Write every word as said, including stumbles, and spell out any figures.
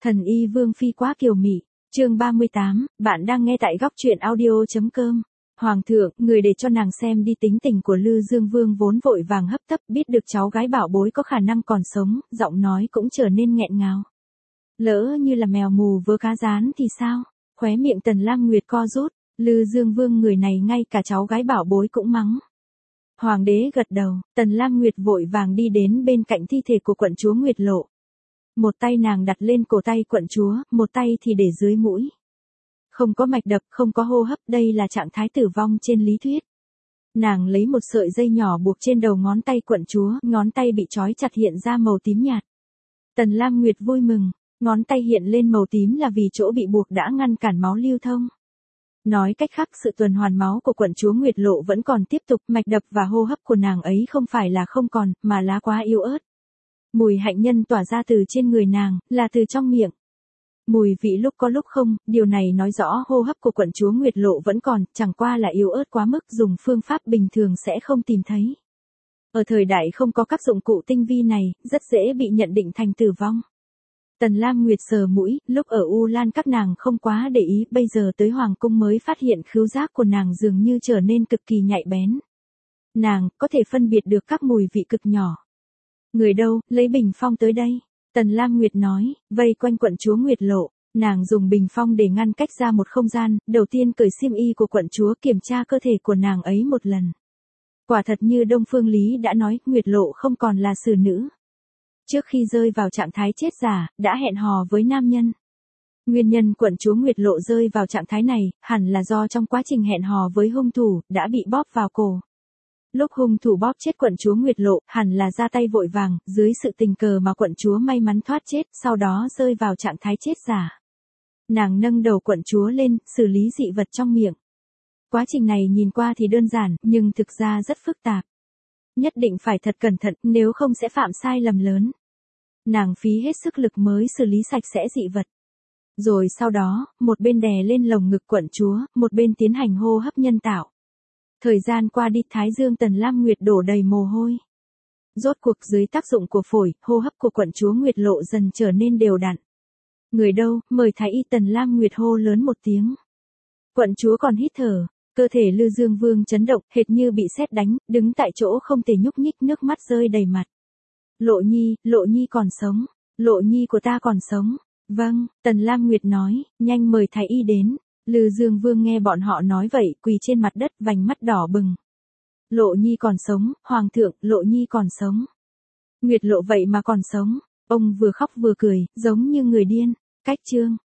Thần y Vương Phi quá kiều mị. Chương ba mươi tám, bạn đang nghe tại góc truyện audio.com. Hoàng thượng, người để cho nàng xem đi tính tình của Lư Dương Vương vốn vội vàng hấp tấp, biết được cháu gái bảo bối có khả năng còn sống, giọng nói cũng trở nên nghẹn ngào. Lỡ như là mèo mù vớ cá rán thì sao? Khóe miệng Tần Lam Nguyệt co rút, Lư Dương Vương người này ngay cả cháu gái bảo bối cũng mắng. Hoàng đế gật đầu, Tần Lam Nguyệt vội vàng đi đến bên cạnh thi thể của quận chúa Nguyệt Lộ. Một tay nàng đặt lên cổ tay quận chúa, một tay thì để dưới mũi. Không có mạch đập, không có hô hấp, đây là trạng thái tử vong trên lý thuyết. Nàng lấy một sợi dây nhỏ buộc trên đầu ngón tay quận chúa, ngón tay bị trói chặt hiện ra màu tím nhạt. Tần Lam Nguyệt vui mừng, ngón tay hiện lên màu tím là vì chỗ bị buộc đã ngăn cản máu lưu thông. Nói cách khác, sự tuần hoàn máu của quận chúa Nguyệt Lộ vẫn còn tiếp tục, mạch đập và hô hấp của nàng ấy không phải là không còn, mà là quá yếu ớt. Mùi hạnh nhân tỏa ra từ trên người nàng, là từ trong miệng. Mùi vị lúc có lúc không, điều này nói rõ hô hấp của quận chúa Nguyệt Lộ vẫn còn, chẳng qua là yếu ớt quá mức, dùng phương pháp bình thường sẽ không tìm thấy. Ở thời đại không có các dụng cụ tinh vi này, rất dễ bị nhận định thành tử vong. Tần Lam Nguyệt sờ mũi, lúc ở U Lan các nàng không quá để ý, bây giờ tới Hoàng cung mới phát hiện khứu giác của nàng dường như trở nên cực kỳ nhạy bén. Nàng có thể phân biệt được các mùi vị cực nhỏ. Người đâu, lấy bình phong tới đây. Tần Lam Nguyệt nói, vây quanh quận chúa Nguyệt Lộ, nàng dùng bình phong để ngăn cách ra một không gian, đầu tiên cởi xiêm y của quận chúa kiểm tra cơ thể của nàng ấy một lần. Quả thật như Đông Phương Lý đã nói, Nguyệt Lộ không còn là xử nữ. Trước khi rơi vào trạng thái chết giả, đã hẹn hò với nam nhân. Nguyên nhân quận chúa Nguyệt Lộ rơi vào trạng thái này, hẳn là do trong quá trình hẹn hò với hung thủ, đã bị bóp vào cổ. Lúc hung thủ bóp chết quận chúa Nguyệt Lộ, hẳn là ra tay vội vàng, dưới sự tình cờ mà quận chúa may mắn thoát chết, sau đó rơi vào trạng thái chết giả. Nàng nâng đầu quận chúa lên, xử lý dị vật trong miệng. Quá trình này nhìn qua thì đơn giản, nhưng thực ra rất phức tạp. Nhất định phải thật cẩn thận, nếu không sẽ phạm sai lầm lớn. Nàng phí hết sức lực mới xử lý sạch sẽ dị vật. Rồi sau đó, một bên đè lên lồng ngực quận chúa, một bên tiến hành hô hấp nhân tạo. Thời gian qua đi, thái dương Tần Lam Nguyệt đổ đầy mồ hôi. Rốt cuộc dưới tác dụng của phổi, hô hấp của quận chúa Nguyệt Lộ dần trở nên đều đặn. Người đâu, mời thái y. Tần Lam Nguyệt hô lớn một tiếng. Quận chúa còn hít thở, cơ thể Lư Dương Vương chấn động, hệt như bị sét đánh, đứng tại chỗ không thể nhúc nhích, nước mắt rơi đầy mặt. Lộ Nhi, Lộ Nhi còn sống, Lộ Nhi của ta còn sống. Vâng, Tần Lam Nguyệt nói, nhanh mời thái y đến. Lư Dương Vương nghe bọn họ nói vậy, quỳ trên mặt đất, vành mắt đỏ bừng. Lộ Nhi còn sống, Hoàng thượng, Lộ Nhi còn sống. Nguyệt Lộ vậy mà còn sống. Ông vừa khóc vừa cười, giống như người điên. Cách chương.